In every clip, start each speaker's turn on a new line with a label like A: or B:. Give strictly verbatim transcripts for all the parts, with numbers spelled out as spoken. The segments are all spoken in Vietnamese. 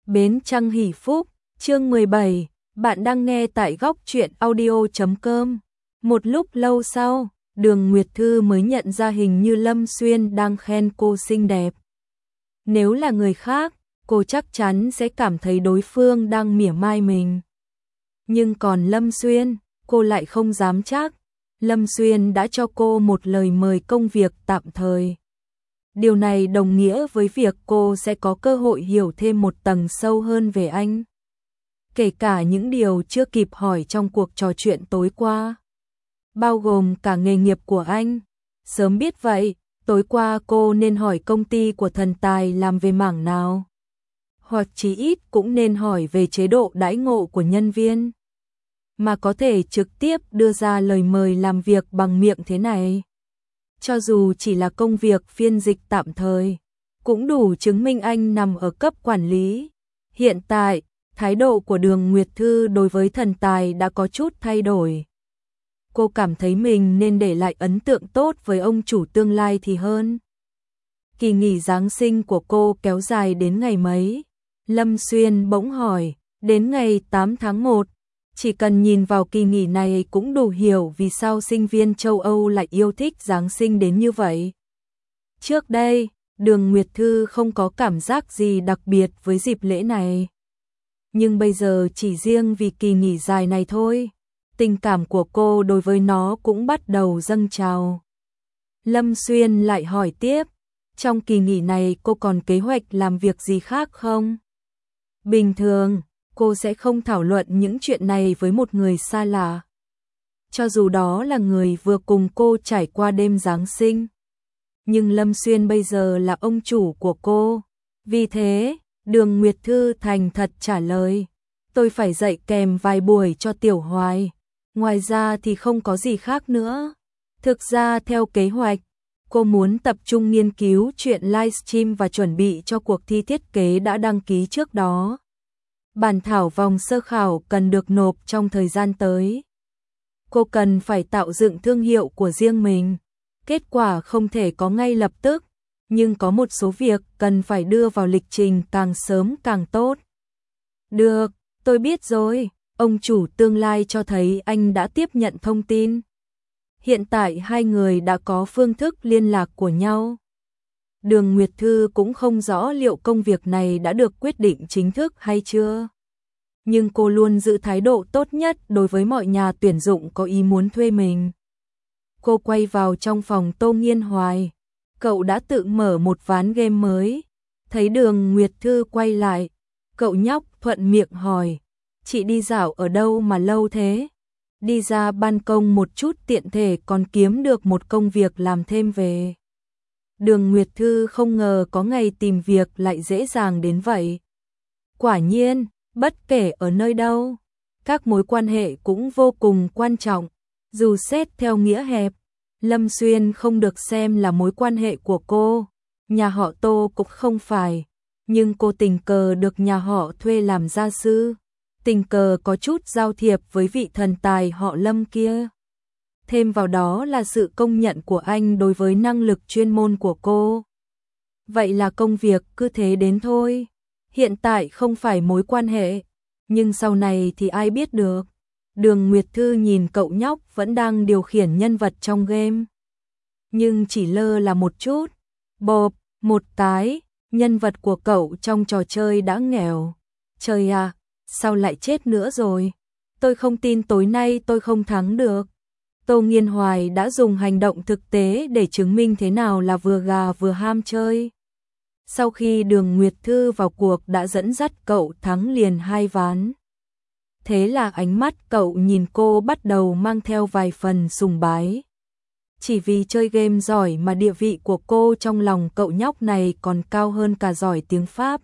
A: Bến Trăng Hỷ Phúc, chương mười bảy, bạn đang nghe tại góc truyện audio chấm com. Một lúc lâu sau, Đường Nguyệt Thư mới nhận ra hình như Lâm Xuyên đang khen cô xinh đẹp. Nếu là người khác, cô chắc chắn sẽ cảm thấy đối phương đang mỉa mai mình. Nhưng còn Lâm Xuyên, cô lại không dám chắc. Lâm Xuyên đã cho cô một lời mời công việc tạm thời. Điều này đồng nghĩa với việc cô sẽ có cơ hội hiểu thêm một tầng sâu hơn về anh. Kể cả những điều chưa kịp hỏi trong cuộc trò chuyện tối qua. Bao gồm cả nghề nghiệp của anh. Sớm biết vậy, tối qua cô nên hỏi công ty của thần tài làm về mảng nào. Hoặc chí ít cũng nên hỏi về chế độ đãi ngộ của nhân viên. Mà có thể trực tiếp đưa ra lời mời làm việc bằng miệng thế này. Cho dù chỉ là công việc phiên dịch tạm thời, cũng đủ chứng minh anh nằm ở cấp quản lý. Hiện tại, thái độ của Đường Nguyệt Thư đối với thần tài đã có chút thay đổi. Cô cảm thấy mình nên để lại ấn tượng tốt với ông chủ tương lai thì hơn. Kỳ nghỉ Giáng sinh của cô kéo dài đến ngày mấy? Lâm Xuyên bỗng hỏi, đến ngày tám tháng một. Chỉ cần nhìn vào kỳ nghỉ này cũng đủ hiểu vì sao sinh viên châu Âu lại yêu thích Giáng sinh đến như vậy. Trước đây, Đường Nguyệt Thư không có cảm giác gì đặc biệt với dịp lễ này. Nhưng bây giờ chỉ riêng vì kỳ nghỉ dài này thôi, tình cảm của cô đối với nó cũng bắt đầu dâng trào. Lâm Xuyên lại hỏi tiếp, trong kỳ nghỉ này cô còn kế hoạch làm việc gì khác không? Bình thường, cô sẽ không thảo luận những chuyện này với một người xa lạ. Cho dù đó là người vừa cùng cô trải qua đêm Giáng sinh. Nhưng Lâm Xuyên bây giờ là ông chủ của cô. Vì thế, Đường Nguyệt Thư thành thật trả lời. Tôi phải dạy kèm vài buổi cho Tiểu Hoài. Ngoài ra thì không có gì khác nữa. Thực ra theo kế hoạch, cô muốn tập trung nghiên cứu chuyện livestream và chuẩn bị cho cuộc thi thiết kế đã đăng ký trước đó. Bản thảo vòng sơ khảo cần được nộp trong thời gian tới. Cô cần phải tạo dựng thương hiệu của riêng mình. Kết quả không thể có ngay lập tức, nhưng có một số việc cần phải đưa vào lịch trình càng sớm càng tốt. Được, tôi biết rồi. Ông chủ tương lai cho thấy anh đã tiếp nhận thông tin. Hiện tại hai người đã có phương thức liên lạc của nhau. Đường Nguyệt Thư cũng không rõ liệu công việc này đã được quyết định chính thức hay chưa. Nhưng cô luôn giữ thái độ tốt nhất đối với mọi nhà tuyển dụng có ý muốn thuê mình. Cô quay vào trong phòng Tô Nghiên Hoài. Cậu đã tự mở một ván game mới. Thấy Đường Nguyệt Thư quay lại, cậu nhóc thuận miệng hỏi, chị đi dạo ở đâu mà lâu thế? Đi ra ban công một chút tiện thể còn kiếm được một công việc làm thêm về. Đường Nguyệt Thư không ngờ có ngày tìm việc lại dễ dàng đến vậy. Quả nhiên, bất kể ở nơi đâu, các mối quan hệ cũng vô cùng quan trọng. Dù xét theo nghĩa hẹp, Lâm Xuyên không được xem là mối quan hệ của cô, nhà họ Tô cũng không phải, nhưng cô tình cờ được nhà họ thuê làm gia sư, tình cờ có chút giao thiệp với vị thần tài họ Lâm kia. Thêm vào đó là sự công nhận của anh đối với năng lực chuyên môn của cô. Vậy là công việc cứ thế đến thôi. Hiện tại không phải mối quan hệ, nhưng sau này thì ai biết được. Đường Nguyệt Thư nhìn cậu nhóc vẫn đang điều khiển nhân vật trong game. Nhưng chỉ lơ là một chút. Bộp, một cái, nhân vật của cậu trong trò chơi đã nghèo. Trời à, sao lại chết nữa rồi? Tôi không tin tối nay tôi không thắng được. Tô Nghiên Hoài đã dùng hành động thực tế để chứng minh thế nào là vừa gà vừa ham chơi. Sau khi Đường Nguyệt Thư vào cuộc đã dẫn dắt cậu thắng liền hai ván. Thế là ánh mắt cậu nhìn cô bắt đầu mang theo vài phần sùng bái. Chỉ vì chơi game giỏi mà địa vị của cô trong lòng cậu nhóc này còn cao hơn cả giỏi tiếng Pháp.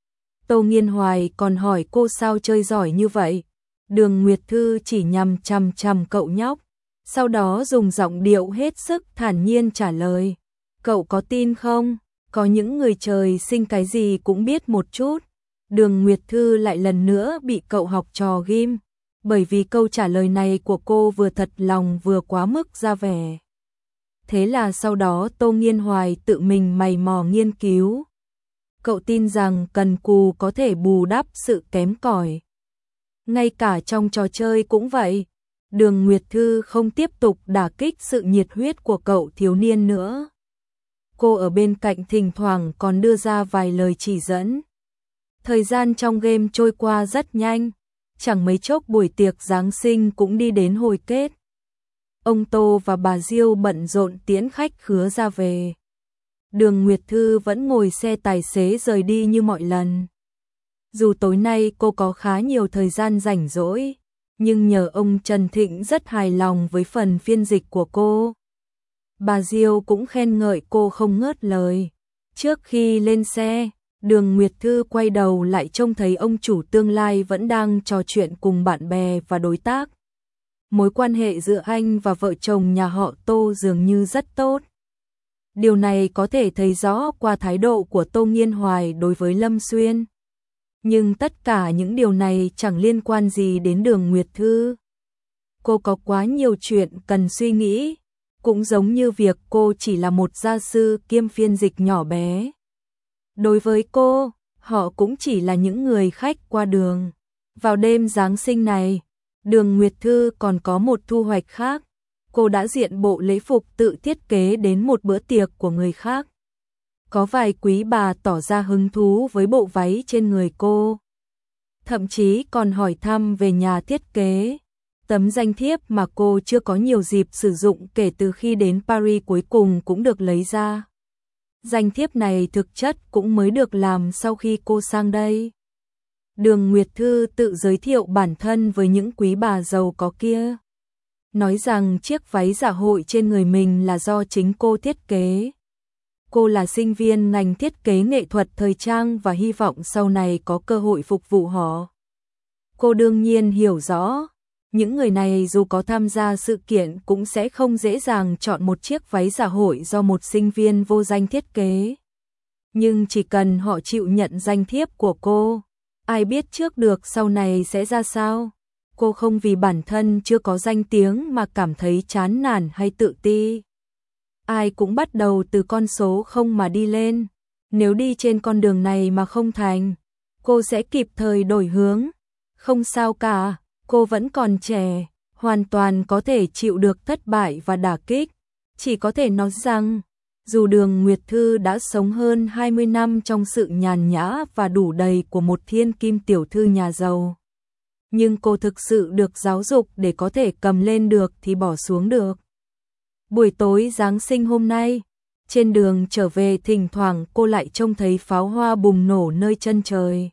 A: Tô Nghiên Hoài còn hỏi cô sao chơi giỏi như vậy. Đường Nguyệt Thư chỉ nhằm chằm chằm cậu nhóc, sau đó dùng giọng điệu hết sức thản nhiên trả lời. Cậu có tin không? Có những người trời sinh cái gì cũng biết một chút. Đường Nguyệt Thư lại lần nữa bị cậu học trò ghim, bởi vì câu trả lời này của cô vừa thật lòng vừa quá mức ra vẻ. Thế là sau đó Tô Nghiên Hoài tự mình mày mò nghiên cứu. Cậu tin rằng cần cù có thể bù đắp sự kém cỏi. Ngay cả trong trò chơi cũng vậy. Đường Nguyệt Thư không tiếp tục đả kích sự nhiệt huyết của cậu thiếu niên nữa. Cô ở bên cạnh thỉnh thoảng còn đưa ra vài lời chỉ dẫn. Thời gian trong game trôi qua rất nhanh, chẳng mấy chốc buổi tiệc Giáng sinh cũng đi đến hồi kết. Ông Tô và bà Diêu bận rộn tiễn khách khứa ra về. Đường Nguyệt Thư vẫn ngồi xe tài xế rời đi như mọi lần. Dù tối nay cô có khá nhiều thời gian rảnh rỗi, nhưng nhờ ông Trần Thịnh rất hài lòng với phần phiên dịch của cô. Bà Diêu cũng khen ngợi cô không ngớt lời. Trước khi lên xe, Đường Nguyệt Thư quay đầu lại trông thấy ông chủ tương lai vẫn đang trò chuyện cùng bạn bè và đối tác. Mối quan hệ giữa anh và vợ chồng nhà họ Tô dường như rất tốt. Điều này có thể thấy rõ qua thái độ của Tô Nghiên Hoài đối với Lâm Xuyên. Nhưng tất cả những điều này chẳng liên quan gì đến Đường Nguyệt Thư. Cô có quá nhiều chuyện cần suy nghĩ, cũng giống như việc cô chỉ là một gia sư kiêm phiên dịch nhỏ bé. Đối với cô, họ cũng chỉ là những người khách qua đường. Vào đêm Giáng sinh này, Đường Nguyệt Thư còn có một thu hoạch khác. Cô đã diện bộ lễ phục tự thiết kế đến một bữa tiệc của người khác. Có vài quý bà tỏ ra hứng thú với bộ váy trên người cô. Thậm chí còn hỏi thăm về nhà thiết kế. Tấm danh thiếp mà cô chưa có nhiều dịp sử dụng kể từ khi đến Paris cuối cùng cũng được lấy ra. Danh thiếp này thực chất cũng mới được làm sau khi cô sang đây. Đường Nguyệt Thư tự giới thiệu bản thân với những quý bà giàu có kia. Nói rằng chiếc váy dạ hội trên người mình là do chính cô thiết kế. Cô là sinh viên ngành thiết kế nghệ thuật thời trang và hy vọng sau này có cơ hội phục vụ họ. Cô đương nhiên hiểu rõ, những người này dù có tham gia sự kiện cũng sẽ không dễ dàng chọn một chiếc váy dạ hội do một sinh viên vô danh thiết kế. Nhưng chỉ cần họ chịu nhận danh thiếp của cô, ai biết trước được sau này sẽ ra sao. Cô không vì bản thân chưa có danh tiếng mà cảm thấy chán nản hay tự ti. Ai cũng bắt đầu từ con số không mà đi lên. Nếu đi trên con đường này mà không thành, cô sẽ kịp thời đổi hướng. Không sao cả, cô vẫn còn trẻ, hoàn toàn có thể chịu được thất bại và đả kích. Chỉ có thể nói rằng, dù Đường Nguyệt Thư đã sống hơn hai mươi năm trong sự nhàn nhã và đủ đầy của một thiên kim tiểu thư nhà giàu, nhưng cô thực sự được giáo dục để có thể cầm lên được thì bỏ xuống được. Buổi tối Giáng sinh hôm nay, trên đường trở về thỉnh thoảng cô lại trông thấy pháo hoa bùng nổ nơi chân trời.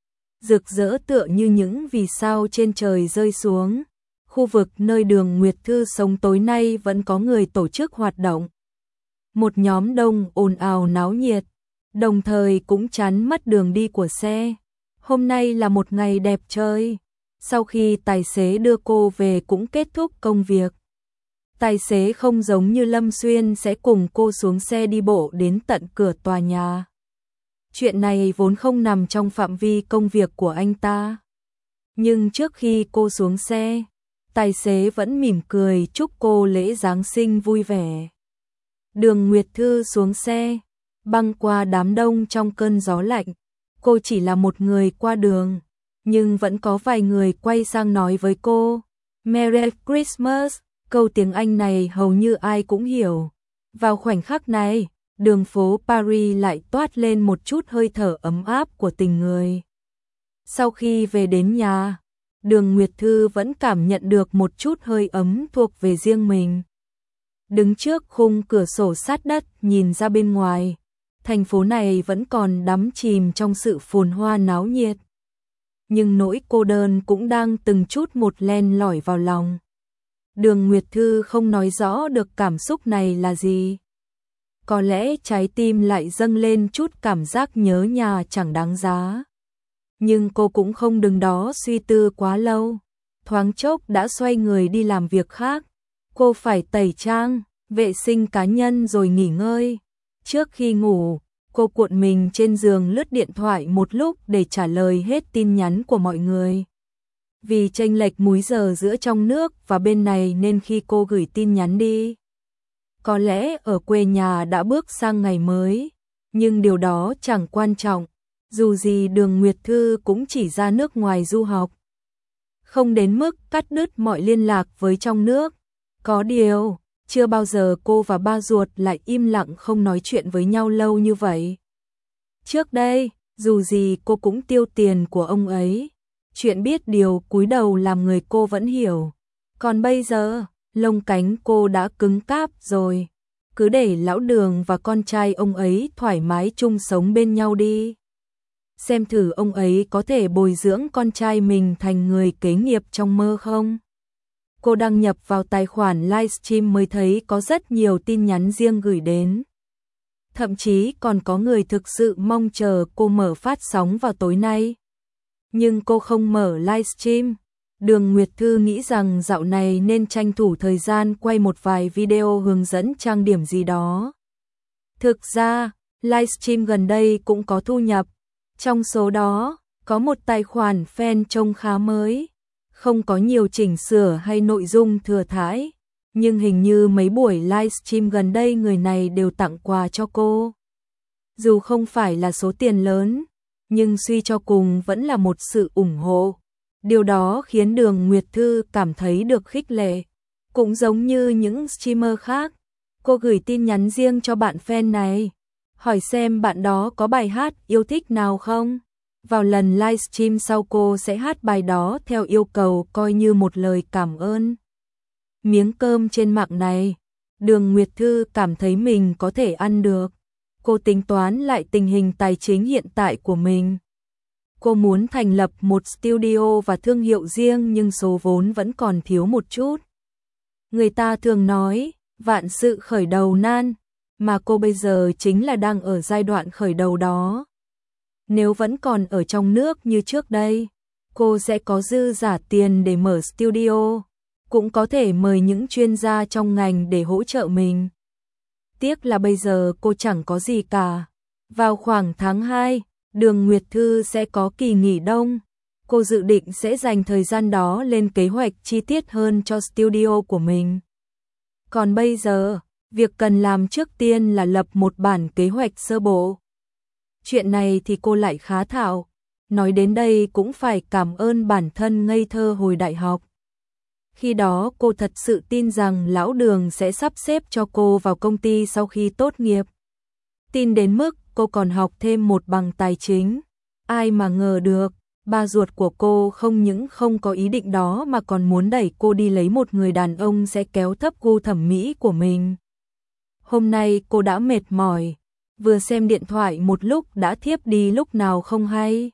A: Rực rỡ tựa như những vì sao trên trời rơi xuống. Khu vực nơi Đường Nguyệt Thư sống tối nay vẫn có người tổ chức hoạt động. Một nhóm đông ồn ào náo nhiệt, đồng thời cũng chắn mất đường đi của xe. Hôm nay là một ngày đẹp trời. Sau khi tài xế đưa cô về cũng kết thúc công việc. Tài xế không giống như Lâm Xuyên sẽ cùng cô xuống xe đi bộ đến tận cửa tòa nhà. Chuyện này vốn không nằm trong phạm vi công việc của anh ta. Nhưng trước khi cô xuống xe, tài xế vẫn mỉm cười chúc cô lễ Giáng sinh vui vẻ. Đường Nguyệt Thư xuống xe, băng qua đám đông trong cơn gió lạnh. Cô chỉ là một người qua đường, nhưng vẫn có vài người quay sang nói với cô Merry Christmas. Câu tiếng Anh này hầu như ai cũng hiểu. Vào khoảnh khắc này, đường phố Paris lại toát lên một chút hơi thở ấm áp của tình người. Sau khi về đến nhà, Đường Nguyệt Thư vẫn cảm nhận được một chút hơi ấm thuộc về riêng mình. Đứng trước khung cửa sổ sát đất nhìn ra bên ngoài, thành phố này vẫn còn đắm chìm trong sự phồn hoa náo nhiệt. Nhưng nỗi cô đơn cũng đang từng chút một len lỏi vào lòng. Đường Nguyệt Thư không nói rõ được cảm xúc này là gì. Có lẽ trái tim lại dâng lên chút cảm giác nhớ nhà chẳng đáng giá. Nhưng cô cũng không đứng đó suy tư quá lâu. Thoáng chốc đã xoay người đi làm việc khác. Cô phải tẩy trang, vệ sinh cá nhân rồi nghỉ ngơi. Trước khi ngủ, cô cuộn mình trên giường lướt điện thoại một lúc để trả lời hết tin nhắn của mọi người. Vì chênh lệch múi giờ giữa trong nước và bên này nên khi cô gửi tin nhắn đi, có lẽ ở quê nhà đã bước sang ngày mới, nhưng điều đó chẳng quan trọng, Dù gì Đường Nguyệt Thư cũng chỉ ra nước ngoài du học, không đến mức cắt đứt mọi liên lạc với trong nước. Có điều, chưa bao giờ cô và ba ruột lại im lặng không nói chuyện với nhau lâu như vậy. Trước đây, dù gì cô cũng tiêu tiền của ông ấy. Chuyện biết điều cúi đầu làm người cô vẫn hiểu. Còn bây giờ, lông cánh cô đã cứng cáp rồi. Cứ để lão Đường và con trai ông ấy thoải mái chung sống bên nhau đi. Xem thử ông ấy có thể bồi dưỡng con trai mình thành người kế nghiệp trong mơ không? Cô đăng nhập vào tài khoản livestream mới thấy có rất nhiều tin nhắn riêng gửi đến. Thậm chí còn có người thực sự mong chờ cô mở phát sóng vào tối nay. Nhưng cô không mở livestream. Đường Nguyệt Thư nghĩ rằng dạo này nên tranh thủ thời gian quay một vài video hướng dẫn trang điểm gì đó. Thực ra, livestream gần đây cũng có thu nhập. Trong số đó, có một tài khoản fan trông khá mới. Không có nhiều chỉnh sửa hay nội dung thừa thãi. Nhưng hình như mấy buổi livestream gần đây người này đều tặng quà cho cô. Dù không phải là số tiền lớn, nhưng suy cho cùng vẫn là một sự ủng hộ. Điều đó khiến Đường Nguyệt Thư cảm thấy được khích lệ. Cũng giống như những streamer khác, cô gửi tin nhắn riêng cho bạn fan này, hỏi xem bạn đó có bài hát yêu thích nào không. Vào lần livestream sau cô sẽ hát bài đó theo yêu cầu coi như một lời cảm ơn. Miếng cơm trên mạng này, Đường Nguyệt Thư cảm thấy mình có thể ăn được. Cô tính toán lại tình hình tài chính hiện tại của mình. Cô muốn thành lập một studio và thương hiệu riêng nhưng số vốn vẫn còn thiếu một chút. Người ta thường nói, vạn sự khởi đầu nan, mà cô bây giờ chính là đang ở giai đoạn khởi đầu đó. Nếu vẫn còn ở trong nước như trước đây, cô sẽ có dư giả tiền để mở studio, cũng có thể mời những chuyên gia trong ngành để hỗ trợ mình. Tiếc là bây giờ cô chẳng có gì cả. Vào khoảng tháng hai, Đường Nguyệt Thư sẽ có kỳ nghỉ đông. Cô dự định sẽ dành thời gian đó lên kế hoạch chi tiết hơn cho studio của mình. Còn bây giờ, việc cần làm trước tiên là lập một bản kế hoạch sơ bộ. Chuyện này thì cô lại khá thạo. Nói đến đây cũng phải cảm ơn bản thân ngây thơ hồi đại học. Khi đó cô thật sự tin rằng lão Đường sẽ sắp xếp cho cô vào công ty sau khi tốt nghiệp. Tin đến mức cô còn học thêm một bằng tài chính. Ai mà ngờ được, ba ruột của cô không những không có ý định đó mà còn muốn đẩy cô đi lấy một người đàn ông sẽ kéo thấp gu thẩm mỹ của mình. Hôm nay cô đã mệt mỏi, vừa xem điện thoại một lúc đã thiếp đi lúc nào không hay.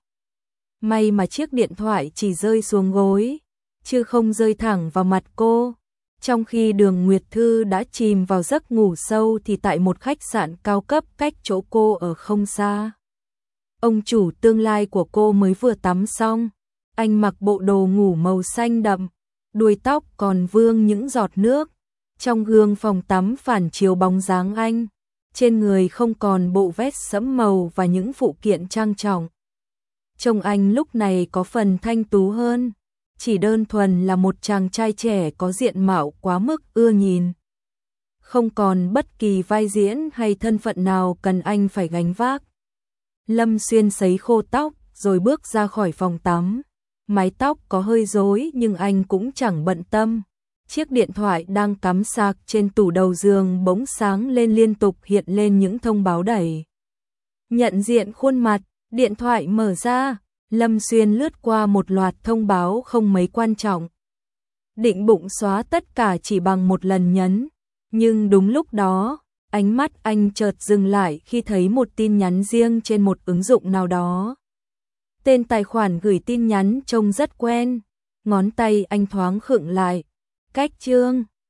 A: May mà chiếc điện thoại chỉ rơi xuống gối, chứ không rơi thẳng vào mặt cô. Trong khi Đường Nguyệt Thư đã chìm vào giấc ngủ sâu thì tại một khách sạn cao cấp cách chỗ cô ở không xa. Ông chủ tương lai của cô mới vừa tắm xong. Anh mặc bộ đồ ngủ màu xanh đậm, đuôi tóc còn vương những giọt nước. Trong gương phòng tắm phản chiếu bóng dáng anh. Trên người không còn bộ vest sẫm màu và những phụ kiện trang trọng. Trông anh lúc này có phần thanh tú hơn. Chỉ đơn thuần là một chàng trai trẻ có diện mạo quá mức ưa nhìn. Không còn bất kỳ vai diễn hay thân phận nào cần anh phải gánh vác. Lâm Xuyên sấy khô tóc rồi bước ra khỏi phòng tắm. Mái tóc có hơi rối nhưng anh cũng chẳng bận tâm. Chiếc điện thoại đang cắm sạc trên tủ đầu giường bỗng sáng lên liên tục hiện lên những thông báo đẩy. Nhận diện khuôn mặt, điện thoại mở ra. Lâm Xuyên lướt qua một loạt thông báo không mấy quan trọng. Định bụng xóa tất cả chỉ bằng một lần nhấn. Nhưng đúng lúc đó, ánh mắt anh chợt dừng lại khi thấy một tin nhắn riêng trên một ứng dụng nào đó. Tên tài khoản gửi tin nhắn trông rất quen. Ngón tay anh thoáng khựng lại. Cách chương